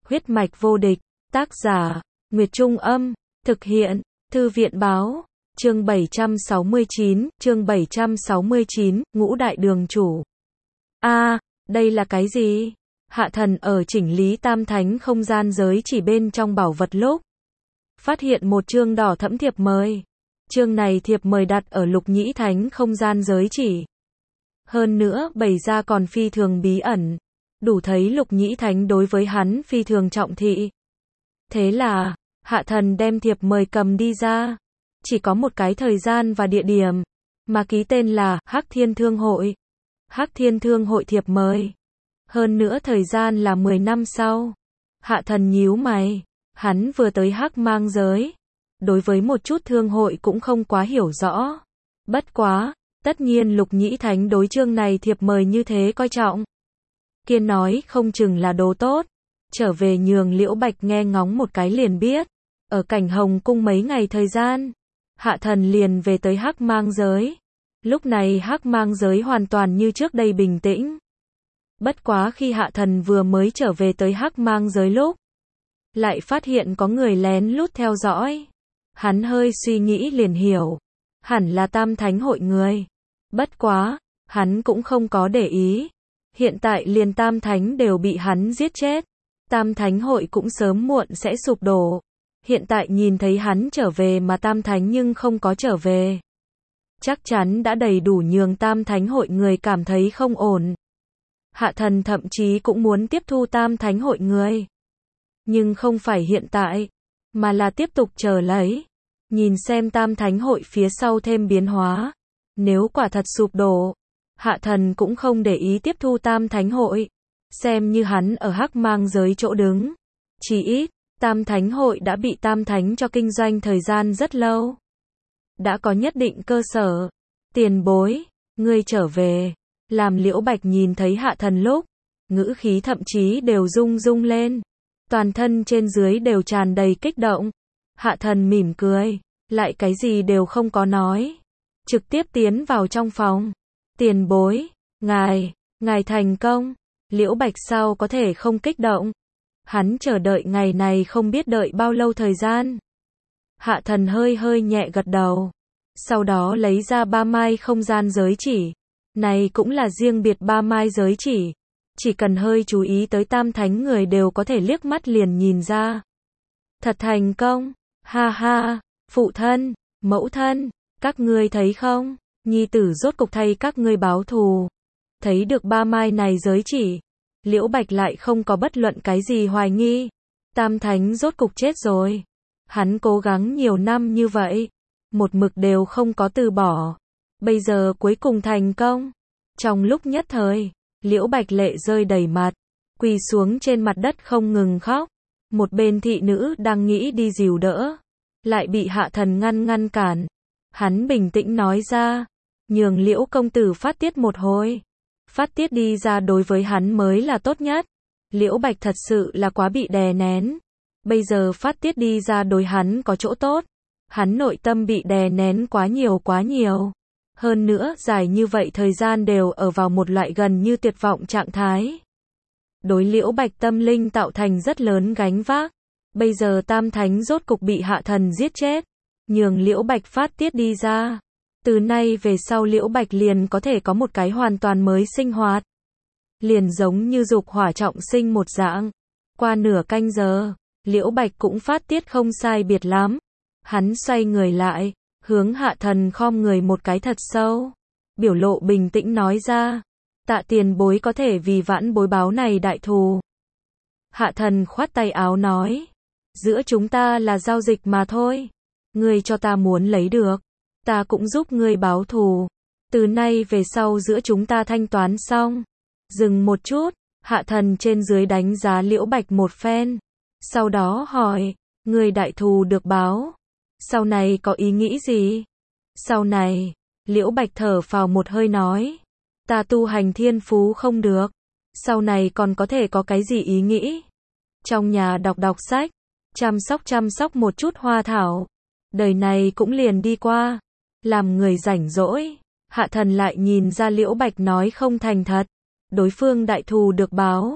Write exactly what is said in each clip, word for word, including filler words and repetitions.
Huyết mạch vô địch, tác giả, Nguyệt Trung Âm, thực hiện, Thư viện Báo, chương bảy trăm sáu mươi chín, chương bảy trăm sáu mươi chín, Ngũ Đại Đường Chủ. A, đây là cái gì? Hạ Thần ở chỉnh lý Tam Thánh không gian giới chỉ bên trong bảo vật lúc phát hiện một chương đỏ thẫm thiệp mời. Chương này thiệp mời đặt ở Lục Nhĩ Thánh không gian giới chỉ. Hơn nữa, bày ra còn phi thường bí ẩn, đủ thấy Lục Nhĩ Thánh đối với hắn phi thường trọng thị. Thế là, Hạ Thần đem thiệp mời cầm đi ra. Chỉ có một cái thời gian và địa điểm, mà ký tên là Hắc Thiên Thương Hội. Hắc Thiên Thương Hội thiệp mời. Hơn nữa thời gian là mười năm sau. Hạ Thần nhíu mày, hắn vừa tới Hắc Mang giới, đối với một chút thương hội cũng không quá hiểu rõ. Bất quá, tất nhiên Lục Nhĩ Thánh đối chương này thiệp mời như thế coi trọng. Kiên nói không chừng là đồ tốt. Trở về nhường Liễu Bạch nghe ngóng một cái liền biết. Ở Cảnh Hồng Cung mấy ngày thời gian, Hạ Thần liền về tới Hắc Mang giới. Lúc này Hắc Mang giới hoàn toàn như trước đây bình tĩnh. Bất quá khi Hạ Thần vừa mới trở về tới Hắc Mang giới lúc, lại phát hiện có người lén lút theo dõi. Hắn hơi suy nghĩ liền hiểu, hẳn là Tam Thánh hội người. Bất quá, hắn cũng không có để ý. Hiện tại liền Tam Thánh đều bị hắn giết chết. Tam Thánh hội cũng sớm muộn sẽ sụp đổ. Hiện tại nhìn thấy hắn trở về mà Tam Thánh nhưng không có trở về, chắc chắn đã đầy đủ nhường Tam Thánh hội người cảm thấy không ổn. Hạ Thần thậm chí cũng muốn tiếp thu Tam Thánh hội người. Nhưng không phải hiện tại, mà là tiếp tục chờ lấy. Nhìn xem Tam Thánh hội phía sau thêm biến hóa. Nếu quả thật sụp đổ, Hạ Thần cũng không để ý tiếp thu Tam Thánh hội. Xem như hắn ở Hắc Mang giới chỗ đứng. Chỉ ít, Tam Thánh hội đã bị Tam Thánh cho kinh doanh thời gian rất lâu. Đã có nhất định cơ sở. Tiền bối, ngươi trở về. Làm Liễu Bạch nhìn thấy Hạ Thần lúc, ngữ khí thậm chí đều rung rung lên. Toàn thân trên dưới đều tràn đầy kích động. Hạ Thần mỉm cười, lại cái gì đều không có nói. Trực tiếp tiến vào trong phòng. Tiền bối, ngài, ngài thành công. Liễu Bạch sao có thể không kích động. Hắn chờ đợi ngày này không biết đợi bao lâu thời gian. Hạ Thần hơi hơi nhẹ gật đầu. Sau đó lấy ra ba mai không gian giới chỉ. Này cũng là riêng biệt ba mai giới chỉ. Chỉ cần hơi chú ý tới Tam Thánh người đều có thể liếc mắt liền nhìn ra. Thật thành công. Ha ha, phụ thân, mẫu thân, các ngươi thấy không? Nhi tử rốt cục thay các ngươi báo thù. Thấy được ba mai này giới chỉ, Liễu Bạch lại không có bất luận cái gì hoài nghi. Tam Thánh rốt cục chết rồi. Hắn cố gắng nhiều năm như vậy, một mực đều không có từ bỏ. Bây giờ cuối cùng thành công. Trong lúc nhất thời, Liễu Bạch lệ rơi đầy mặt, quỳ xuống trên mặt đất không ngừng khóc. Một bên thị nữ đang nghĩ đi dìu đỡ, lại bị Hạ Thần ngăn ngăn cản. Hắn bình tĩnh nói ra, nhường Liễu công tử phát tiết một hồi. Phát tiết đi ra đối với hắn mới là tốt nhất. Liễu Bạch thật sự là quá bị đè nén. Bây giờ phát tiết đi ra đối hắn có chỗ tốt. Hắn nội tâm bị đè nén quá nhiều quá nhiều. Hơn nữa, dài như vậy thời gian đều ở vào một loại gần như tuyệt vọng trạng thái. Đối Liễu Bạch tâm linh tạo thành rất lớn gánh vác. Bây giờ Tam Thánh rốt cục bị Hạ Thần giết chết. Nhường Liễu Bạch phát tiết đi ra. Từ nay về sau Liễu Bạch liền có thể có một cái hoàn toàn mới sinh hoạt. Liền giống như dục hỏa trọng sinh một dạng. Qua nửa canh giờ, Liễu Bạch cũng phát tiết không sai biệt lắm. Hắn xoay người lại, hướng Hạ Thần khom người một cái thật sâu. Biểu lộ bình tĩnh nói ra, tạ tiền bối có thể vì vãn bối báo này đại thù. Hạ Thần khoát tay áo nói, giữa chúng ta là giao dịch mà thôi. Ngươi cho ta muốn lấy được, ta cũng giúp ngươi báo thù. Từ nay về sau giữa chúng ta thanh toán xong. Dừng một chút, Hạ Thần trên dưới đánh giá Liễu Bạch một phen. Sau đó hỏi, ngươi đại thù được báo, sau này có ý nghĩ gì? Sau này, Liễu Bạch thở phào một hơi nói, ta tu hành thiên phú không được, sau này còn có thể có cái gì ý nghĩ? Trong nhà đọc đọc sách, chăm sóc chăm sóc một chút hoa thảo. Đời này cũng liền đi qua, làm người rảnh rỗi. Hạ Thần lại nhìn ra Liễu Bạch nói không thành thật. Đối phương đại thù được báo,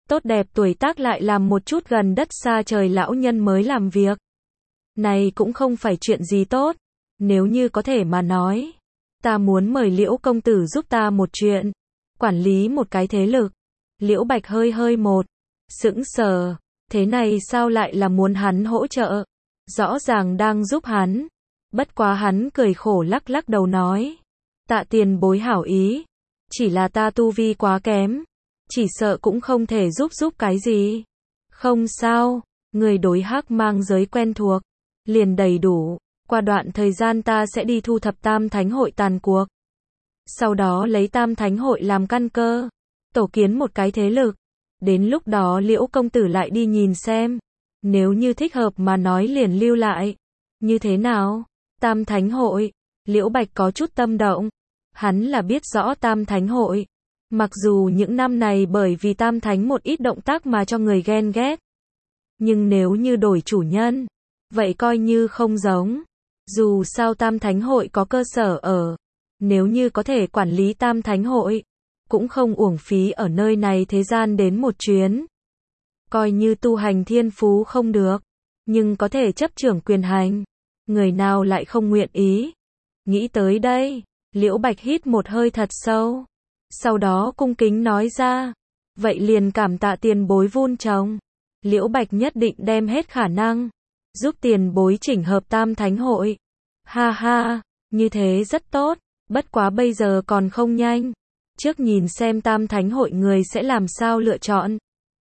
tốt đẹp tuổi tác lại làm một chút gần đất xa trời lão nhân mới làm việc. Này cũng không phải chuyện gì tốt. Nếu như có thể mà nói, ta muốn mời Liễu công tử giúp ta một chuyện, quản lý một cái thế lực. Liễu Bạch hơi hơi một sững sờ, thế này sao lại là muốn hắn hỗ trợ? Rõ ràng đang giúp hắn. Bất quá hắn cười khổ lắc lắc đầu nói, tạ tiền bối hảo ý, chỉ là ta tu vi quá kém, chỉ sợ cũng không thể giúp giúp cái gì. Không sao, người đối hắc mang giới quen thuộc, liền đầy đủ, qua đoạn thời gian ta sẽ đi thu thập Tam Thánh hội tàn cuộc. Sau đó lấy Tam Thánh hội làm căn cơ, tổ kiến một cái thế lực. Đến lúc đó Liễu công tử lại đi nhìn xem, nếu như thích hợp mà nói liền lưu lại. Như thế nào? Tam Thánh hội, Liễu Bạch có chút tâm động. Hắn là biết rõ Tam Thánh hội. Mặc dù những năm này bởi vì Tam Thánh một ít động tác mà cho người ghen ghét. Nhưng nếu như đổi chủ nhân, vậy coi như không giống. Dù sao Tam Thánh hội có cơ sở ở. Nếu như có thể quản lý Tam Thánh hội, cũng không uổng phí ở nơi này thế gian đến một chuyến. Coi như tu hành thiên phú không được, nhưng có thể chấp trưởng quyền hành. Người nào lại không nguyện ý. Nghĩ tới đây, Liễu Bạch hít một hơi thật sâu. Sau đó cung kính nói ra, vậy liền cảm tạ tiền bối vun trồng. Liễu Bạch nhất định đem hết khả năng, giúp tiền bối chỉnh hợp Tam Thánh hội. Ha ha, như thế rất tốt, bất quá bây giờ còn không nhanh. Trước nhìn xem Tam Thánh hội người sẽ làm sao lựa chọn.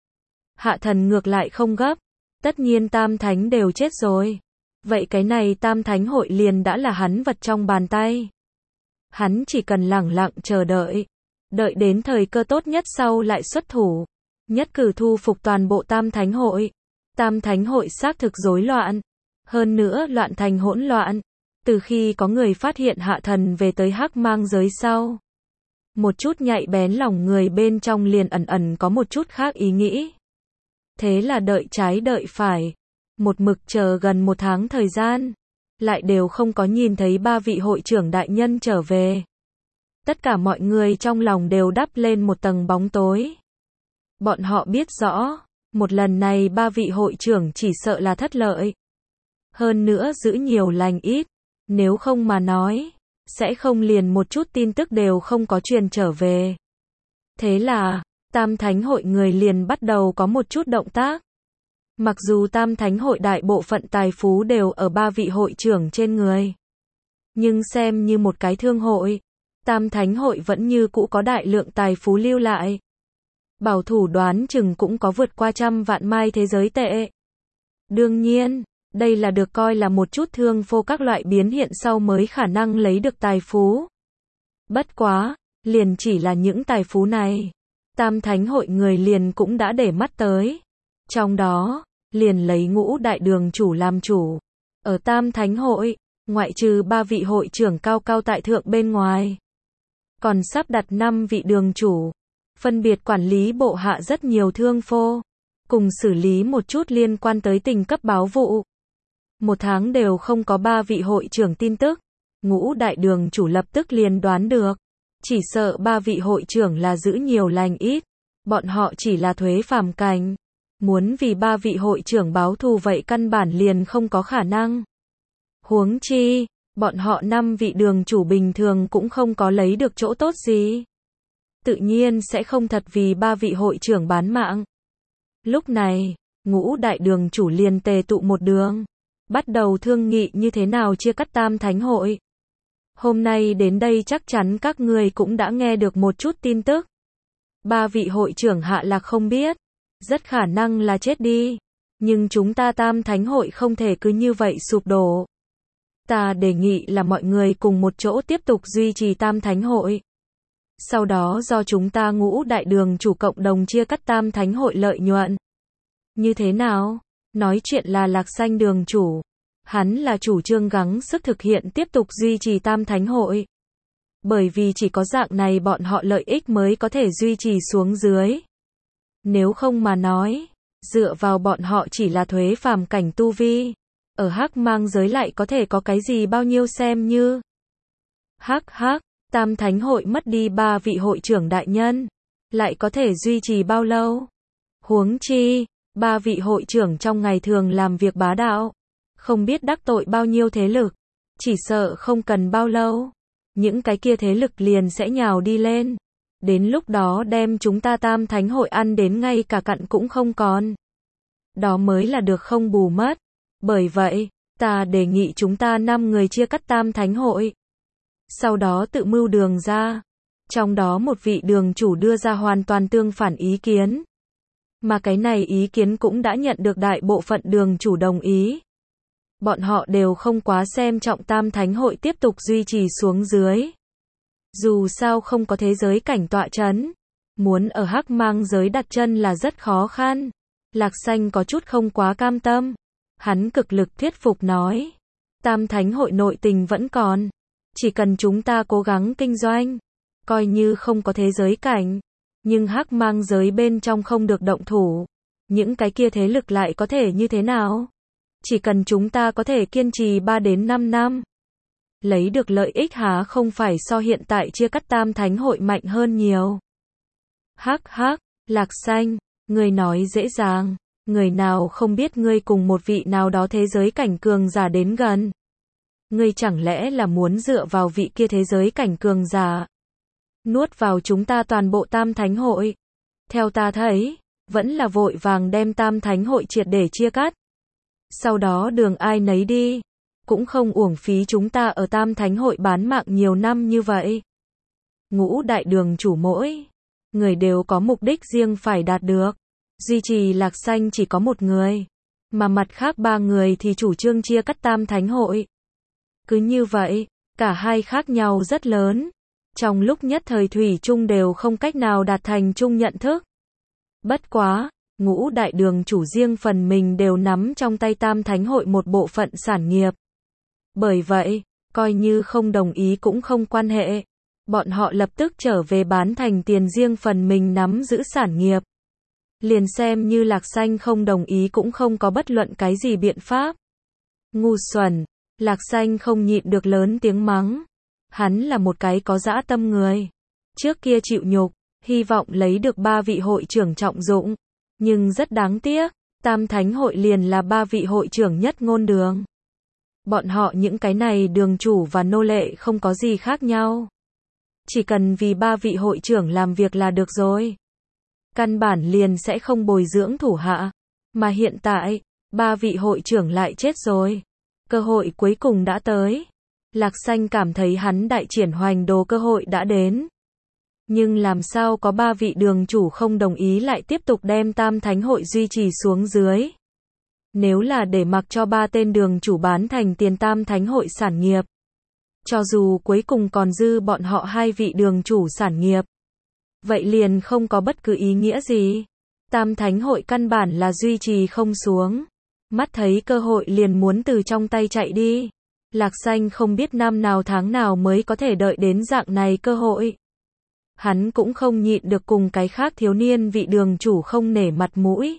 Hạ thần ngược lại không gấp, tất nhiên Tam Thánh đều chết rồi. Vậy cái này Tam Thánh hội liền đã là hắn vật trong bàn tay. Hắn chỉ cần lẳng lặng chờ đợi. Đợi đến thời cơ tốt nhất sau lại xuất thủ. Nhất cử thu phục toàn bộ Tam Thánh hội. Tam Thánh hội xác thực rối loạn. Hơn nữa loạn thành hỗn loạn. Từ khi có người phát hiện hạ thần về tới hắc mang giới sau. Một chút nhạy bén lòng người bên trong liền ẩn ẩn có một chút khác ý nghĩ. Thế là đợi trái đợi phải. Một mực chờ gần một tháng thời gian. Lại đều không có nhìn thấy ba vị hội trưởng đại nhân trở về. Tất cả mọi người trong lòng đều đắp lên một tầng bóng tối. Bọn họ biết rõ, một lần này ba vị hội trưởng chỉ sợ là thất lợi. Hơn nữa giữ nhiều lành ít, nếu không mà nói, sẽ không liền một chút tin tức đều không có truyền trở về. Thế là, Tam Thánh hội người liền bắt đầu có một chút động tác. Mặc dù Tam Thánh hội đại bộ phận tài phú đều ở ba vị hội trưởng trên người. Nhưng xem như một cái thương hội, Tam Thánh hội vẫn như cũ có đại lượng tài phú lưu lại. Bảo thủ đoán chừng cũng có vượt qua trăm vạn mai thế giới tệ. Đương nhiên, đây là được coi là một chút thương phô các loại biến hiện sau mới khả năng lấy được tài phú. Bất quá, liền chỉ là những tài phú này. Tam Thánh hội người liền cũng đã để mắt tới. Trong đó, liền lấy Ngũ đại đường chủ làm chủ. Ở Tam Thánh hội, ngoại trừ ba vị hội trưởng cao cao tại thượng bên ngoài. Còn sắp đặt năm vị đường chủ. Phân biệt quản lý bộ hạ rất nhiều thương phô. Cùng xử lý một chút liên quan tới tình cấp báo vụ. Một tháng đều không có ba vị hội trưởng tin tức. Ngũ đại đường chủ lập tức liền đoán được. Chỉ sợ ba vị hội trưởng là giữ nhiều lành ít. Bọn họ chỉ là thuế phàm cảnh. Muốn vì ba vị hội trưởng báo thù vậy căn bản liền không có khả năng. Huống chi, bọn họ năm vị đường chủ bình thường cũng không có lấy được chỗ tốt gì. Tự nhiên sẽ không thật vì ba vị hội trưởng bán mạng. Lúc này, Ngũ đại đường chủ liền tề tụ một đường. Bắt đầu thương nghị như thế nào chia cắt Tam Thánh hội. Hôm nay đến đây chắc chắn các người cũng đã nghe được một chút tin tức. Ba vị hội trưởng hạ lạc không biết. Rất khả năng là chết đi. Nhưng chúng ta Tam Thánh hội không thể cứ như vậy sụp đổ. Ta đề nghị là mọi người cùng một chỗ tiếp tục duy trì Tam Thánh hội. Sau đó do chúng ta Ngũ đại đường chủ cộng đồng chia cắt Tam Thánh hội lợi nhuận. Như thế nào? Nói chuyện là Lạc Xanh đường chủ. Hắn là chủ trương gắng sức thực hiện tiếp tục duy trì Tam Thánh hội. Bởi vì chỉ có dạng này bọn họ lợi ích mới có thể duy trì xuống dưới. Nếu không mà nói, dựa vào bọn họ chỉ là thuế phàm cảnh tu vi. Ở hắc mang giới lại có thể có cái gì bao nhiêu xem như. Hắc hắc, Tam Thánh hội mất đi ba vị hội trưởng đại nhân. Lại có thể duy trì bao lâu? Huống chi, ba vị hội trưởng trong ngày thường làm việc bá đạo, không biết đắc tội bao nhiêu thế lực, chỉ sợ không cần bao lâu, những cái kia thế lực liền sẽ nhào đi lên. Đến lúc đó đem chúng ta Tam Thánh hội ăn đến ngay cả cặn cũng không còn. Đó mới là được không bù mất. Bởi vậy, ta đề nghị chúng ta năm người chia cắt Tam Thánh hội. Sau đó tự mưu đường ra. Trong đó một vị đường chủ đưa ra hoàn toàn tương phản ý kiến. Mà cái này ý kiến cũng đã nhận được đại bộ phận đường chủ đồng ý. Bọn họ đều không quá xem trọng Tam Thánh hội tiếp tục duy trì xuống dưới. Dù sao không có thế giới cảnh tọa chấn, muốn ở hắc mang giới đặt chân là rất khó khăn. Lạc Xanh có chút không quá cam tâm. Hắn cực lực thuyết phục nói, Tam Thánh hội nội tình vẫn còn, chỉ cần chúng ta cố gắng kinh doanh, coi như không có thế giới cảnh, nhưng hắc mang giới bên trong không được động thủ, những cái kia thế lực lại có thể như thế nào? Chỉ cần chúng ta có thể kiên trì ba đến năm năm, lấy được lợi ích há không phải so hiện tại chia cắt Tam Thánh hội mạnh hơn nhiều. Hắc hắc, Lạc Xanh, ngươi nói dễ dàng, người nào không biết ngươi cùng một vị nào đó thế giới cảnh cường giả đến gần. Ngươi chẳng lẽ là muốn dựa vào vị kia thế giới cảnh cường giả, nuốt vào chúng ta toàn bộ Tam Thánh hội? Theo ta thấy, vẫn là vội vàng đem Tam Thánh hội triệt để chia cắt. Sau đó đường ai nấy đi, cũng không uổng phí chúng ta ở Tam Thánh hội bán mạng nhiều năm như vậy. Ngũ đại đường chủ mỗi người đều có mục đích riêng phải đạt được. Duy trì Lạc Xanh chỉ có một người, mà mặt khác ba người thì chủ trương chia cắt Tam Thánh hội. Cứ như vậy, cả hai khác nhau rất lớn. Trong lúc nhất thời thủy chung đều không cách nào đạt thành chung nhận thức. Bất quá, ngũ đại đường chủ riêng phần mình đều nắm trong tay Tam Thánh hội một bộ phận sản nghiệp. Bởi vậy, coi như không đồng ý cũng không quan hệ. Bọn họ lập tức trở về bán thành tiền riêng phần mình nắm giữ sản nghiệp. Liền xem như Lạc Xanh không đồng ý cũng không có bất luận cái gì biện pháp. Ngu xuẩn, Lạc Xanh không nhịn được lớn tiếng mắng. Hắn là một cái có dã tâm người. Trước kia chịu nhục, hy vọng lấy được ba vị hội trưởng trọng dụng. Nhưng rất đáng tiếc, Tam Thánh hội liền là ba vị hội trưởng nhất ngôn đường. Bọn họ những cái này đường chủ và nô lệ không có gì khác nhau. Chỉ cần vì ba vị hội trưởng làm việc là được rồi. Căn bản liền sẽ không bồi dưỡng thủ hạ. Mà hiện tại, ba vị hội trưởng lại chết rồi. Cơ hội cuối cùng đã tới. Lạc Xanh cảm thấy hắn đại triển hoành đồ cơ hội đã đến. Nhưng làm sao có ba vị đường chủ không đồng ý lại tiếp tục đem Tam Thánh hội duy trì xuống dưới. Nếu là để mặc cho ba tên đường chủ bán thành tiền Tam Thánh hội sản nghiệp, cho dù cuối cùng còn dư bọn họ hai vị đường chủ sản nghiệp, vậy liền không có bất cứ ý nghĩa gì. Tam Thánh hội căn bản là duy trì không xuống. Mắt thấy cơ hội liền muốn từ trong tay chạy đi. Lạc Xanh không biết năm nào tháng nào mới có thể đợi đến dạng này cơ hội. Hắn cũng không nhịn được cùng cái khác thiếu niên vị đường chủ không nể mặt mũi.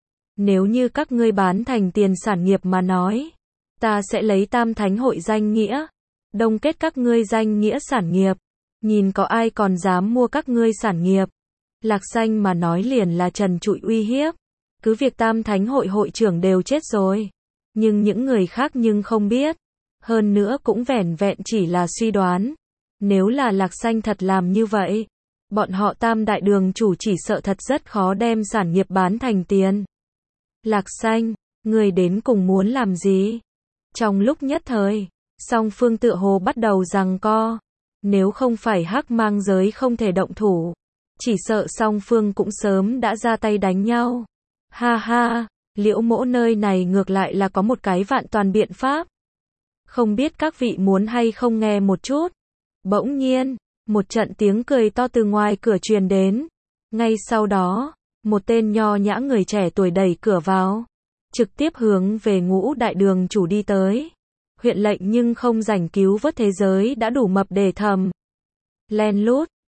Nếu như các ngươi bán thành tiền sản nghiệp mà nói, ta sẽ lấy Tam Thánh hội danh nghĩa, đông kết các ngươi danh nghĩa sản nghiệp. Nhìn có ai còn dám mua các ngươi sản nghiệp. Lạc Xanh mà nói liền là trần trụi uy hiếp. Cứ việc Tam Thánh hội hội trưởng đều chết rồi, nhưng những người khác nhưng không biết. Hơn nữa cũng vẻn vẹn chỉ là suy đoán. Nếu là Lạc Xanh thật làm như vậy, bọn họ Tam đại đường chủ chỉ sợ thật rất khó đem sản nghiệp bán thành tiền. Lạc Xanh, người đến cùng muốn làm gì? Trong lúc nhất thời, song phương tựa hồ bắt đầu giằng co. Nếu không phải hắc mang giới không thể động thủ, chỉ sợ song phương cũng sớm đã ra tay đánh nhau. Ha ha, Liễu Mỗ nơi này ngược lại là có một cái vạn toàn biện pháp. Không biết các vị muốn hay không nghe một chút. Bỗng nhiên, một trận tiếng cười to từ ngoài cửa truyền đến. Ngay sau đó, một tên nho nhã người trẻ tuổi đẩy cửa vào, trực tiếp hướng về ngũ đại đường chủ đi tới. Huyện lệnh nhưng không rảnh cứu vớt thế giới đã đủ mập để thầm. Len lút,